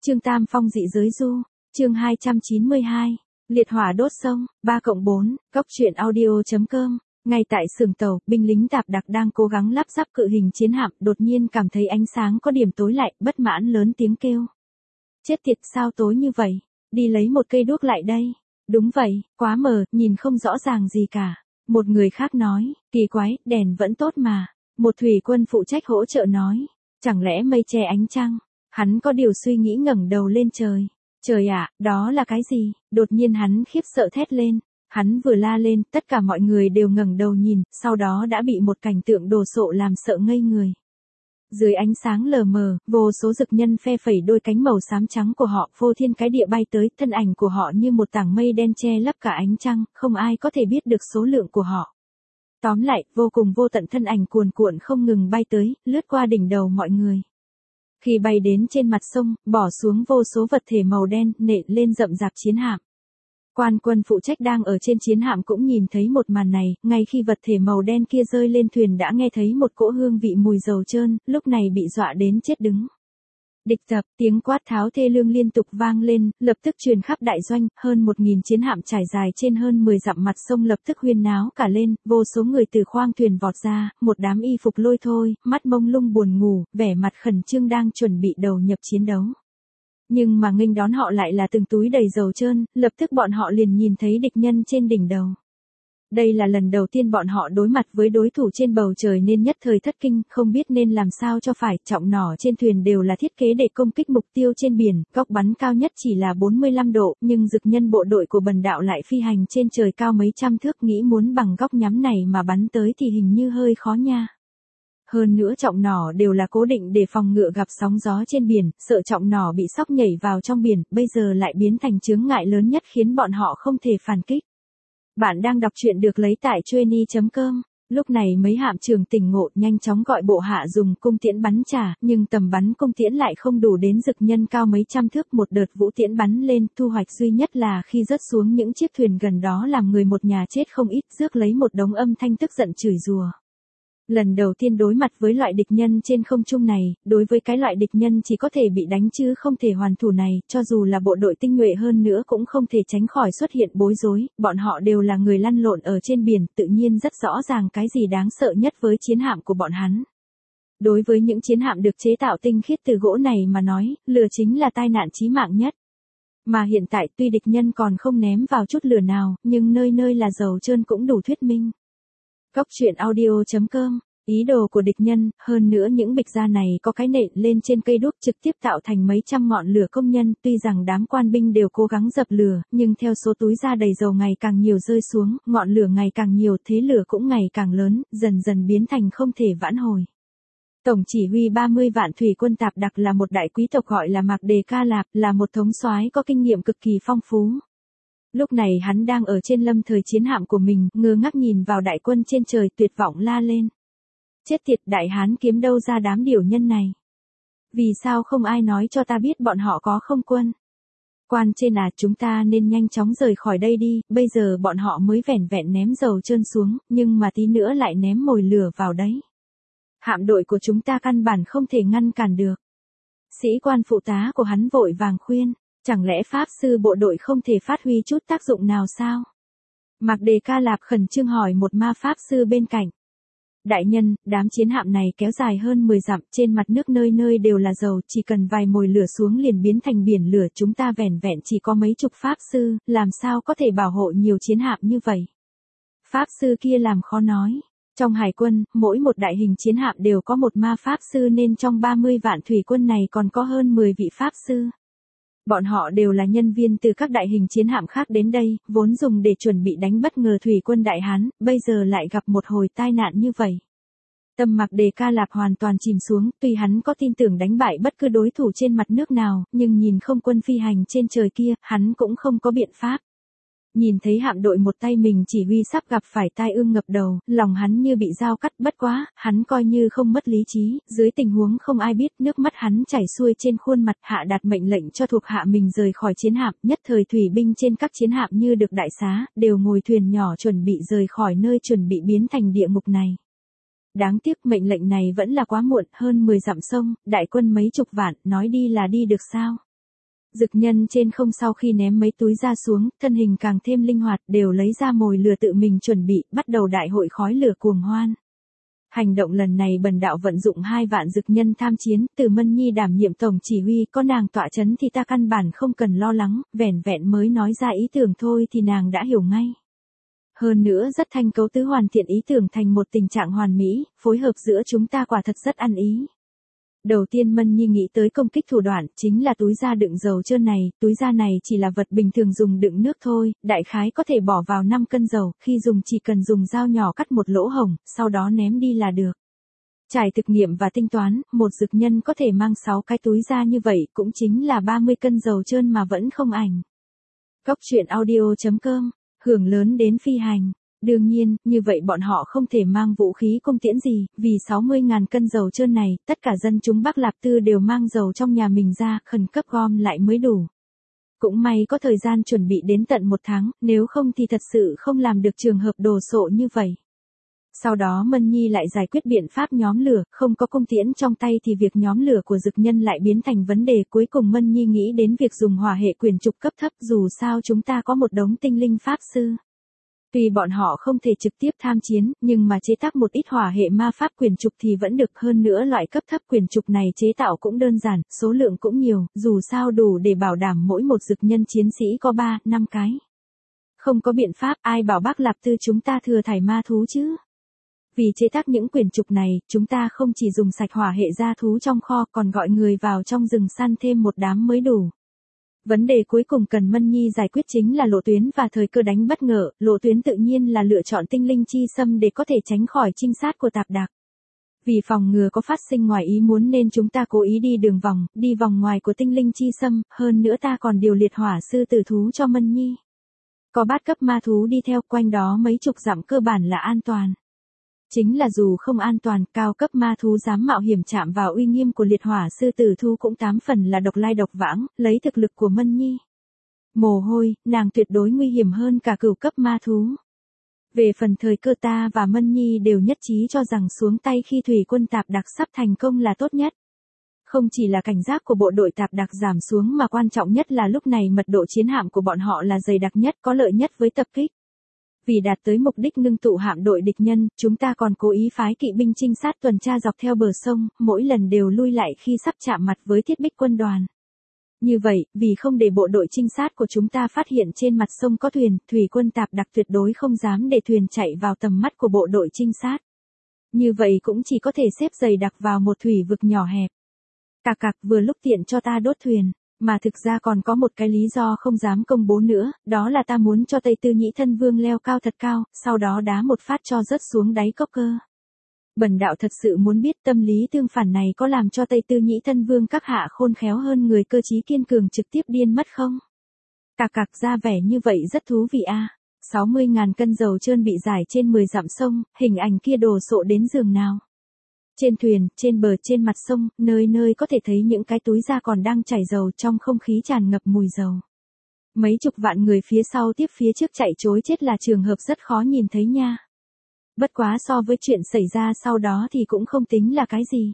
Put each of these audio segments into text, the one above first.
Trương Tam Phong dị giới du, chương 292, liệt hỏa đốt sông, 3+4, góc truyện audio.com. Ngay tại xưởng tàu, binh lính tạp đặc đang cố gắng lắp ráp cự hình chiến hạm, đột nhiên cảm thấy ánh sáng có điểm tối lại, bất mãn lớn tiếng kêu. Chết tiệt, sao tối như vậy? Đi lấy một cây đuốc lại đây. Đúng vậy, quá mờ, nhìn không rõ ràng gì cả. Một người khác nói, kỳ quái, đèn vẫn tốt mà. Một thủy quân phụ trách hỗ trợ nói, chẳng lẽ mây che ánh trăng? Hắn có điều suy nghĩ ngẩng đầu lên trời. Trời ạ, đó là cái gì? Đột nhiên hắn khiếp sợ thét lên. Hắn vừa la lên, tất cả mọi người đều ngẩng đầu nhìn, sau đó đã bị một cảnh tượng đồ sộ làm sợ ngây người. Dưới ánh sáng lờ mờ, vô số dực nhân phe phẩy đôi cánh màu xám trắng của họ, phô thiên cái địa bay tới, thân ảnh của họ như một tảng mây đen che lấp cả ánh trăng, không ai có thể biết được số lượng của họ. Tóm lại, vô cùng vô tận thân ảnh cuồn cuộn không ngừng bay tới, lướt qua đỉnh đầu mọi người. Khi bay đến trên mặt sông, bỏ xuống vô số vật thể màu đen, nện lên rậm rạp chiến hạm. Quan quân phụ trách đang ở trên chiến hạm cũng nhìn thấy một màn này, ngay khi vật thể màu đen kia rơi lên thuyền đã nghe thấy một cỗ hương vị mùi dầu trơn, lúc này bị dọa đến chết đứng. Địch tập, tiếng quát tháo thê lương liên tục vang lên, lập tức truyền khắp đại doanh, hơn 1000 chiến hạm trải dài trên hơn 10 dặm mặt sông lập tức huyên náo cả lên, vô số người từ khoang thuyền vọt ra, một đám y phục lôi thôi, mắt mông lung buồn ngủ, vẻ mặt khẩn trương đang chuẩn bị đầu nhập chiến đấu. Nhưng mà nghênh đón họ lại là từng túi đầy dầu trơn, lập tức bọn họ liền nhìn thấy địch nhân trên đỉnh đầu. Đây là lần đầu tiên bọn họ đối mặt với đối thủ trên bầu trời nên nhất thời thất kinh, không biết nên làm sao cho phải, trọng nỏ trên thuyền đều là thiết kế để công kích mục tiêu trên biển, góc bắn cao nhất chỉ là 45 độ, nhưng dực nhân bộ đội của Bần Đạo lại phi hành trên trời cao mấy trăm thước, nghĩ muốn bằng góc nhắm này mà bắn tới thì hình như hơi khó nha. Hơn nữa trọng nỏ đều là cố định để phòng ngựa gặp sóng gió trên biển, sợ trọng nỏ bị sóc nhảy vào trong biển, bây giờ lại biến thành chướng ngại lớn nhất khiến bọn họ không thể phản kích. Bạn đang đọc truyện được lấy tại Trueny.com. Lúc này mấy hạm trưởng tỉnh ngộ, nhanh chóng gọi bộ hạ dùng cung tiễn bắn trả, nhưng tầm bắn cung tiễn lại không đủ đến dực nhân cao mấy trăm thước, một đợt vũ tiễn bắn lên, thu hoạch duy nhất là khi rớt xuống những chiếc thuyền gần đó làm người một nhà chết không ít, rước lấy một đống âm thanh tức giận chửi rủa. Lần đầu tiên đối mặt với loại địch nhân trên không trung này, đối với cái loại địch nhân chỉ có thể bị đánh chứ không thể hoàn thủ này, cho dù là bộ đội tinh nhuệ hơn nữa cũng không thể tránh khỏi xuất hiện bối rối, bọn họ đều là người lăn lộn ở trên biển, tự nhiên rất rõ ràng cái gì đáng sợ nhất với chiến hạm của bọn hắn. Đối với những chiến hạm được chế tạo tinh khiết từ gỗ này mà nói, lửa chính là tai nạn chí mạng nhất. Mà hiện tại tuy địch nhân còn không ném vào chút lửa nào, nhưng nơi nơi là dầu trơn cũng đủ thuyết minh. Góc truyện audio.com, ý đồ của địch nhân, hơn nữa những bịch da này có cái nện lên trên cây đuốc trực tiếp tạo thành mấy trăm ngọn lửa công nhân, tuy rằng đám quan binh đều cố gắng dập lửa, nhưng theo số túi da đầy dầu ngày càng nhiều rơi xuống, ngọn lửa ngày càng nhiều, thế lửa cũng ngày càng lớn, dần dần biến thành không thể vãn hồi. Tổng chỉ huy 30 vạn thủy quân tạp đặc là một đại quý tộc gọi là Mạc Đề Ca Lạp, là một thống soái có kinh nghiệm cực kỳ phong phú. Lúc này hắn đang ở trên lâm thời chiến hạm của mình, ngơ ngác nhìn vào đại quân trên trời, tuyệt vọng la lên. Chết tiệt, đại hán kiếm đâu ra đám điểu nhân này? Vì sao không ai nói cho ta biết bọn họ có không quân? Quan trên à, chúng ta nên nhanh chóng rời khỏi đây đi, bây giờ bọn họ mới vẻn vẹn ném dầu trơn xuống, nhưng mà tí nữa lại ném mồi lửa vào đấy. Hạm đội của chúng ta căn bản không thể ngăn cản được. Sĩ quan phụ tá của hắn vội vàng khuyên. Chẳng lẽ pháp sư bộ đội không thể phát huy chút tác dụng nào sao? Mạc Đề Ca Lạp khẩn trương hỏi một ma pháp sư bên cạnh. Đại nhân, đám chiến hạm này kéo dài hơn 10 dặm, trên mặt nước nơi nơi đều là dầu, chỉ cần vài mồi lửa xuống liền biến thành biển lửa, chúng ta vẻn vẹn chỉ có mấy chục pháp sư, làm sao có thể bảo hộ nhiều chiến hạm như vậy? Pháp sư kia làm khó nói. Trong hải quân, mỗi một đại hình chiến hạm đều có một ma pháp sư nên trong 30 vạn thủy quân này còn có hơn 10 vị pháp sư. Bọn họ đều là nhân viên từ các đại hình chiến hạm khác đến đây, vốn dùng để chuẩn bị đánh bất ngờ thủy quân Đại Hán, bây giờ lại gặp một hồi tai nạn như vậy. Tâm Mạc Đề Ca Lạp hoàn toàn chìm xuống, tuy hắn có tin tưởng đánh bại bất cứ đối thủ trên mặt nước nào, nhưng nhìn không quân phi hành trên trời kia, hắn cũng không có biện pháp. Nhìn thấy hạm đội một tay mình chỉ huy sắp gặp phải tai ương ngập đầu, lòng hắn như bị dao cắt, bất quá, hắn coi như không mất lý trí, dưới tình huống không ai biết, nước mắt hắn chảy xuôi trên khuôn mặt, hạ đạt mệnh lệnh cho thuộc hạ mình rời khỏi chiến hạm, nhất thời thủy binh trên các chiến hạm như được đại xá, đều ngồi thuyền nhỏ chuẩn bị rời khỏi nơi chuẩn bị biến thành địa ngục này. Đáng tiếc mệnh lệnh này vẫn là quá muộn, hơn 10 dặm sông, đại quân mấy chục vạn, nói đi là đi được sao? Dực nhân trên không sau khi ném mấy túi ra xuống, thân hình càng thêm linh hoạt, đều lấy ra mồi lửa tự mình chuẩn bị, bắt đầu đại hội khói lửa cuồng hoan. Hành động lần này bần đạo vận dụng 2 vạn dực nhân tham chiến, từ Mân Nhi đảm nhiệm tổng chỉ huy, có nàng tọa chấn thì ta căn bản không cần lo lắng, vẻn vẹn mới nói ra ý tưởng thôi thì nàng đã hiểu ngay. Hơn nữa rất thanh cấu tứ hoàn thiện ý tưởng thành một tình trạng hoàn mỹ, phối hợp giữa chúng ta quả thật rất ăn ý. Đầu tiên Mân Nhi nghĩ tới công kích thủ đoạn, chính là túi da đựng dầu trơn này, túi da này chỉ là vật bình thường dùng đựng nước thôi, đại khái có thể bỏ vào 5 cân dầu, khi dùng chỉ cần dùng dao nhỏ cắt một lỗ hổng, sau đó ném đi là được. Trải thực nghiệm và tinh toán, một dực nhân có thể mang 6 cái túi da như vậy, cũng chính là 30 cân dầu trơn mà vẫn không ảnh. Cóc truyện audio.com, hưởng lớn đến phi hành. Đương nhiên, như vậy bọn họ không thể mang vũ khí cung tiễn gì, vì 60.000 cân dầu trơn này, tất cả dân chúng Bắc Lạp Tư đều mang dầu trong nhà mình ra, khẩn cấp gom lại mới đủ. Cũng may có thời gian chuẩn bị đến tận 1 tháng, nếu không thì thật sự không làm được trường hợp đồ sộ như vậy. Sau đó Mân Nhi lại giải quyết biện pháp nhóm lửa, không có cung tiễn trong tay thì việc nhóm lửa của dực nhân lại biến thành vấn đề. Cuối cùng Mân Nhi nghĩ đến việc dùng hỏa hệ quyền trục cấp thấp, dù sao chúng ta có một đống tinh linh pháp sư. Tuy bọn họ không thể trực tiếp tham chiến, nhưng mà chế tác một ít hỏa hệ ma pháp quyền trục thì vẫn được, hơn nữa loại cấp thấp quyền trục này chế tạo cũng đơn giản, số lượng cũng nhiều, dù sao đủ để bảo đảm mỗi một dực nhân chiến sĩ có 3-5 cái. Không có biện pháp, ai bảo Bắc Lạp Tư chúng ta thừa thải ma thú chứ? Vì chế tác những quyền trục này, chúng ta không chỉ dùng sạch hỏa hệ gia thú trong kho, còn gọi người vào trong rừng săn thêm một đám mới đủ. Vấn đề cuối cùng cần Mân Nhi giải quyết chính là lộ tuyến và thời cơ đánh bất ngờ. Lộ tuyến tự nhiên là lựa chọn tinh linh chi xâm để có thể tránh khỏi trinh sát của tạp đặc. Vì phòng ngừa có phát sinh ngoài ý muốn nên chúng ta cố ý đi đường vòng, đi vòng ngoài của tinh linh chi xâm, hơn nữa ta còn điều liệt hỏa sư tử thú cho Mân Nhi. Có bát cấp ma thú đi theo, quanh đó mấy chục dặm cơ bản là an toàn. Chính là dù không an toàn, cao cấp ma thú dám mạo hiểm chạm vào uy nghiêm của liệt hỏa sư tử thú cũng 8 phần là độc lai độc vãng, lấy thực lực của Mân Nhi. Mồ hôi, nàng tuyệt đối nguy hiểm hơn cả cửu cấp ma thú. Về phần thời cơ ta và Mân Nhi đều nhất trí cho rằng xuống tay khi thủy quân tạp đặc sắp thành công là tốt nhất. Không chỉ là cảnh giác của bộ đội tạp đặc giảm xuống mà quan trọng nhất là lúc này mật độ chiến hạm của bọn họ là dày đặc nhất, có lợi nhất với tập kích. Vì đạt tới mục đích ngưng tụ hạm đội địch nhân, chúng ta còn cố ý phái kỵ binh trinh sát tuần tra dọc theo bờ sông, mỗi lần đều lui lại khi sắp chạm mặt với thiết bích quân đoàn. Như vậy, vì không để bộ đội trinh sát của chúng ta phát hiện trên mặt sông có thuyền, thủy quân tạp đặc tuyệt đối không dám để thuyền chạy vào tầm mắt của bộ đội trinh sát. Như vậy cũng chỉ có thể xếp dày đặc vào một thủy vực nhỏ hẹp. Cạc cạc, vừa lúc tiện cho ta đốt thuyền. Mà thực ra còn có một cái lý do không dám công bố nữa, đó là ta muốn cho Tây Tư Nhĩ Thân Vương leo cao thật cao, sau đó đá một phát cho rớt xuống đáy cốc cơ. Bần đạo thật sự muốn biết tâm lý tương phản này có làm cho Tây Tư Nhĩ Thân Vương các hạ khôn khéo hơn người cơ trí kiên cường trực tiếp điên mất không? Cạc cạc, ra vẻ như vậy rất thú vị a. 60.000 cân dầu trơn bị giải trên 10 dặm sông, hình ảnh kia đồ sộ đến giường nào. Trên thuyền, trên bờ, trên mặt sông, nơi nơi có thể thấy những cái túi da còn đang chảy dầu, trong không khí tràn ngập mùi dầu. Mấy chục vạn người phía sau tiếp phía trước chạy trối chết là trường hợp rất khó nhìn thấy nha. Bất quá so với chuyện xảy ra sau đó thì cũng không tính là cái gì.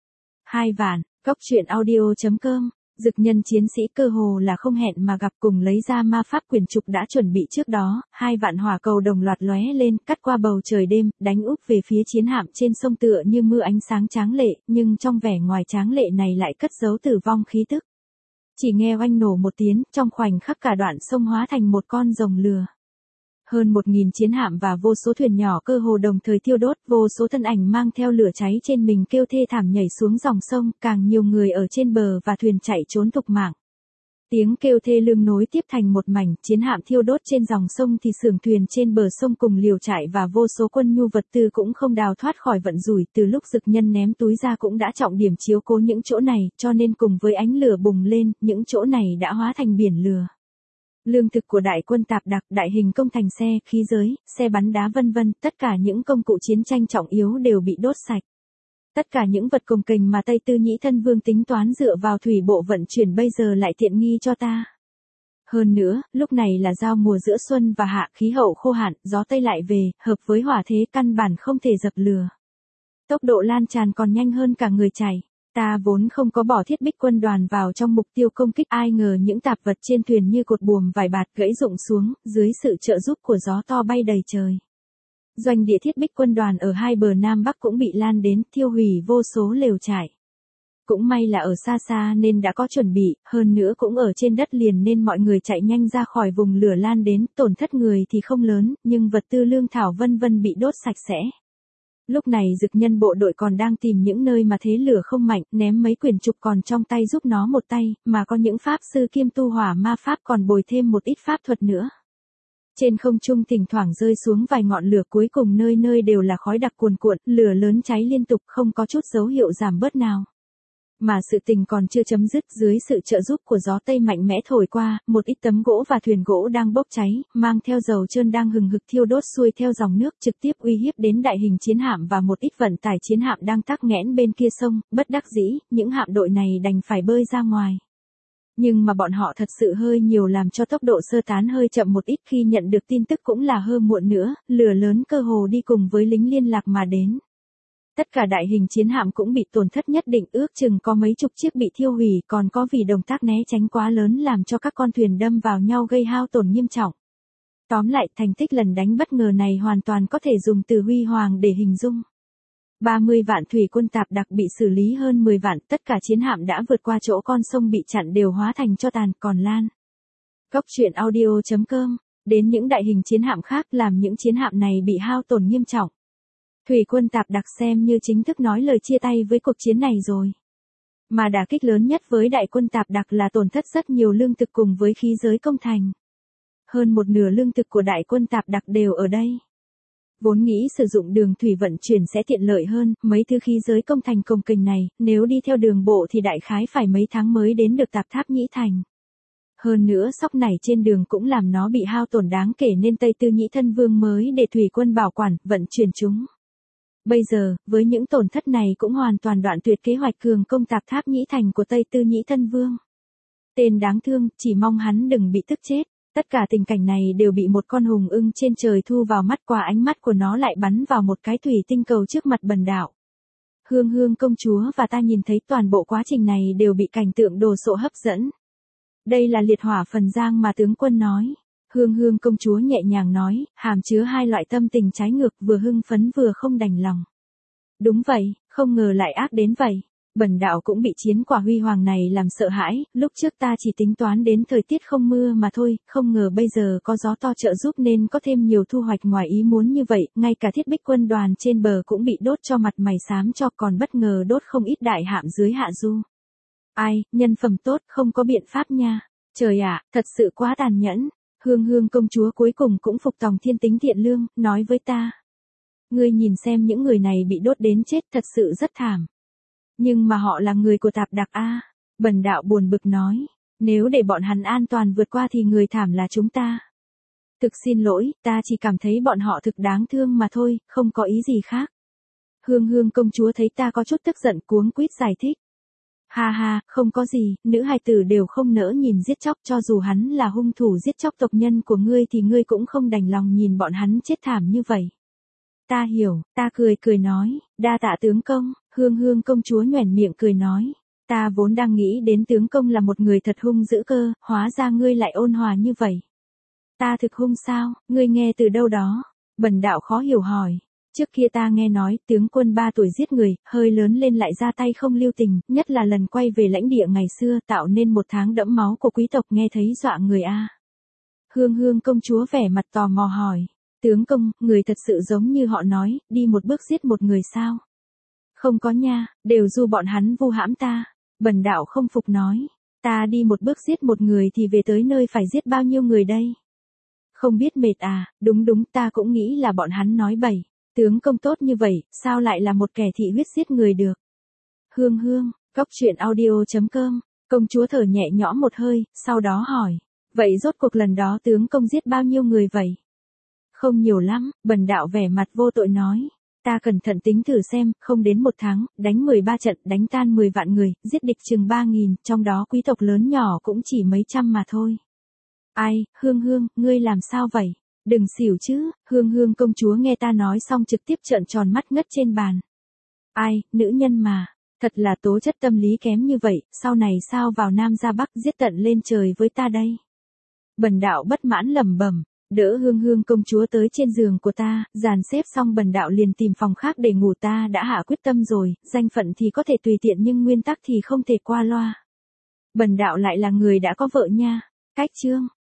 2 vạn, cóc truyện audio.com. Dực nhân chiến sĩ cơ hồ là không hẹn mà gặp, cùng lấy ra ma pháp quyền trục đã chuẩn bị trước đó, 2 vạn hỏa cầu đồng loạt lóe lên, cắt qua bầu trời đêm, đánh úp về phía chiến hạm trên sông tựa như mưa ánh sáng tráng lệ, nhưng trong vẻ ngoài tráng lệ này lại cất giấu tử vong khí tức. Chỉ nghe oanh nổ một tiếng, trong khoảnh khắc cả đoạn sông hóa thành một con rồng lửa. Hơn 1.000 chiến hạm và vô số thuyền nhỏ cơ hồ đồng thời thiêu đốt, vô số thân ảnh mang theo lửa cháy trên mình kêu thê thảm nhảy xuống dòng sông, càng nhiều người ở trên bờ và thuyền chạy trốn thục mạng. Tiếng kêu thê lương nối tiếp thành một mảnh, chiến hạm thiêu đốt trên dòng sông thì xưởng thuyền trên bờ sông cùng liều trại và vô số quân nhu vật tư cũng không đào thoát khỏi vận rủi. Từ lúc dực nhân ném túi ra cũng đã trọng điểm chiếu cố những chỗ này, cho nên cùng với ánh lửa bùng lên, những chỗ này đã hóa thành biển lửa. Lương thực của đại quân tạp đặc, đại hình công thành xe, khí giới, xe bắn đá vân vân, tất cả những công cụ chiến tranh trọng yếu đều bị đốt sạch. Tất cả những vật cồng kềnh mà Tây Tư Nhĩ Thân Vương tính toán dựa vào thủy bộ vận chuyển bây giờ lại tiện nghi cho ta. Hơn nữa, lúc này là giao mùa giữa xuân và hạ, khí hậu khô hạn, gió Tây lại về, hợp với hỏa thế căn bản không thể dập lửa. Tốc độ lan tràn còn nhanh hơn cả người chạy. Ta vốn không có bỏ Thiết Bích quân đoàn vào trong mục tiêu công kích, ai ngờ những tạp vật trên thuyền như cột buồm vải bạt gãy rụng xuống, dưới sự trợ giúp của gió to bay đầy trời. Doanh địa Thiết Bích quân đoàn ở hai bờ Nam Bắc cũng bị lan đến, thiêu hủy vô số lều trại. Cũng may là ở xa xa nên đã có chuẩn bị, hơn nữa cũng ở trên đất liền nên mọi người chạy nhanh ra khỏi vùng lửa lan đến, tổn thất người thì không lớn, nhưng vật tư lương thảo vân vân bị đốt sạch sẽ. Lúc này dực nhân bộ đội còn đang tìm những nơi mà thế lửa không mạnh, ném mấy quyển trục còn trong tay giúp nó một tay, mà có những pháp sư kiêm tu hỏa ma pháp còn bồi thêm một ít pháp thuật nữa. Trên không trung thỉnh thoảng rơi xuống vài ngọn lửa, cuối cùng nơi nơi đều là khói đặc cuồn cuộn, lửa lớn cháy liên tục, không có chút dấu hiệu giảm bớt nào. Mà sự tình còn chưa chấm dứt, dưới sự trợ giúp của gió Tây mạnh mẽ thổi qua, một ít tấm gỗ và thuyền gỗ đang bốc cháy, mang theo dầu trơn đang hừng hực thiêu đốt xuôi theo dòng nước, trực tiếp uy hiếp đến đại hình chiến hạm và một ít vận tải chiến hạm đang tắc nghẽn bên kia sông. Bất đắc dĩ, những hạm đội này đành phải bơi ra ngoài. Nhưng mà bọn họ thật sự hơi nhiều làm cho tốc độ sơ tán hơi chậm một ít, khi nhận được tin tức cũng là hơi muộn nữa, lửa lớn cơ hồ đi cùng với lính liên lạc mà đến. Tất cả đại hình chiến hạm cũng bị tổn thất nhất định, ước chừng có mấy chục chiếc bị thiêu hủy, còn có vì động tác né tránh quá lớn làm cho các con thuyền đâm vào nhau gây hao tổn nghiêm trọng. Tóm lại, thành tích lần đánh bất ngờ này hoàn toàn có thể dùng từ huy hoàng để hình dung. 30 vạn thủy quân tạp đặc bị xử lý hơn 10 vạn, tất cả chiến hạm đã vượt qua chỗ con sông bị chặn đều hóa thành tro tàn, còn lan. Cốc.audio.com, đến những đại hình chiến hạm khác làm những chiến hạm này bị hao tổn nghiêm trọng. Thủy quân tạp đặc xem như chính thức nói lời chia tay với cuộc chiến này rồi. Mà đả kích lớn nhất với đại quân tạp đặc là tổn thất rất nhiều lương thực cùng với khí giới công thành. Hơn một nửa lương thực của đại quân tạp đặc đều ở đây. Vốn nghĩ sử dụng đường thủy vận chuyển sẽ tiện lợi hơn, mấy thứ khí giới công thành cồng kềnh này, nếu đi theo đường bộ thì đại khái phải mấy tháng mới đến được Tạp Tháp Nhĩ Thành. Hơn nữa sóc này trên đường cũng làm nó bị hao tổn đáng kể nên Tây Tư Nhĩ Thân Vương mới để thủy quân bảo quản, vận chuyển chúng. Bây giờ, với những tổn thất này cũng hoàn toàn đoạn tuyệt kế hoạch cường công Tạp Tháp Nhĩ Thành của Tây Tư Nhĩ Thân Vương. Tên đáng thương, chỉ mong hắn đừng bị tức chết. Tất cả tình cảnh này đều bị một con hùng ưng trên trời thu vào mắt, qua ánh mắt của nó lại bắn vào một cái thủy tinh cầu trước mặt Bần Đạo. Hương Hương công chúa và ta nhìn thấy toàn bộ quá trình này đều bị cảnh tượng đồ sộ hấp dẫn. Đây là liệt hỏa phần giang mà tướng quân nói. Hương Hương công chúa nhẹ nhàng nói, hàm chứa hai loại tâm tình trái ngược, vừa hưng phấn vừa không đành lòng. Đúng vậy, không ngờ lại ác đến vậy. Bần Đạo cũng bị chiến quả huy hoàng này làm sợ hãi, lúc trước ta chỉ tính toán đến thời tiết không mưa mà thôi, không ngờ bây giờ có gió to trợ giúp nên có thêm nhiều thu hoạch ngoài ý muốn như vậy, ngay cả Thiết Bích quân đoàn trên bờ cũng bị đốt cho mặt mày xám cho, còn bất ngờ đốt không ít đại hạm dưới hạ du. Ai, nhân phẩm tốt, không có biện pháp nha. Trời ạ, thật sự quá tàn nhẫn. Hương Hương công chúa cuối cùng cũng phục tòng thiên tính thiện lương, nói với ta. Ngươi nhìn xem những người này bị đốt đến chết, thật sự rất thảm. Nhưng mà họ là người của Tạp Đặc a. Bần Đạo buồn bực nói, nếu để bọn hắn an toàn vượt qua thì người thảm là chúng ta. Thực xin lỗi, ta chỉ cảm thấy bọn họ thực đáng thương mà thôi, không có ý gì khác. Hương Hương công chúa thấy ta có chút tức giận cuống quýt giải thích. Ha ha, không có gì, nữ hài tử đều không nỡ nhìn giết chóc, cho dù hắn là hung thủ giết chóc tộc nhân của ngươi thì ngươi cũng không đành lòng nhìn bọn hắn chết thảm như vậy. Ta hiểu, ta cười cười nói, đa tạ tướng công. Hương Hương công chúa nhoẻn miệng cười nói, ta vốn đang nghĩ đến tướng công là một người thật hung dữ cơ, hóa ra ngươi lại ôn hòa như vậy. Ta thực hung sao, ngươi nghe từ đâu đó? Bần Đạo khó hiểu hỏi. Trước kia ta nghe nói, tướng quân 3 tuổi giết người, hơi lớn lên lại ra tay không lưu tình, nhất là lần quay về lãnh địa ngày xưa tạo nên 1 tháng đẫm máu của quý tộc, nghe thấy dọa người a. Hương Hương công chúa vẻ mặt tò mò hỏi, tướng công, người thật sự giống như họ nói, đi một bước giết một người sao? Không có nha, đều do bọn hắn vu hãm ta. Bần Đạo không phục nói, ta đi một bước giết một người thì về tới nơi phải giết bao nhiêu người đây? Không biết mệt à, đúng đúng, ta cũng nghĩ là bọn hắn nói bậy. Tướng công tốt như vậy, sao lại là một kẻ thị huyết giết người được? Hương Hương, Cốc.audio.com, công chúa thở nhẹ nhõm một hơi, sau đó hỏi, vậy rốt cuộc lần đó tướng công giết bao nhiêu người vậy? Không nhiều lắm, Bần Đạo vẻ mặt vô tội nói. Ta cẩn thận tính thử xem, không đến 1 tháng, đánh 13 trận, đánh tan 10 vạn người, giết địch chừng 3.000, trong đó quý tộc lớn nhỏ cũng chỉ mấy trăm mà thôi. Ai, Hương Hương, ngươi làm sao vậy? Đừng xỉu chứ. Hương Hương công chúa nghe ta nói xong trực tiếp trợn tròn mắt ngất trên bàn. Ai, nữ nhân mà, Thật là tố chất tâm lý kém như vậy, sau này sao vào Nam ra Bắc giết tận lên trời với ta đây. Bần đạo bất mãn lẩm bẩm, đỡ Hương Hương công chúa tới trên giường của ta, dàn xếp xong bần đạo liền tìm phòng khác để ngủ, ta đã hạ quyết tâm rồi, danh phận thì có thể tùy tiện nhưng nguyên tắc thì không thể qua loa. Bần đạo lại là người đã có vợ nha. Cách chương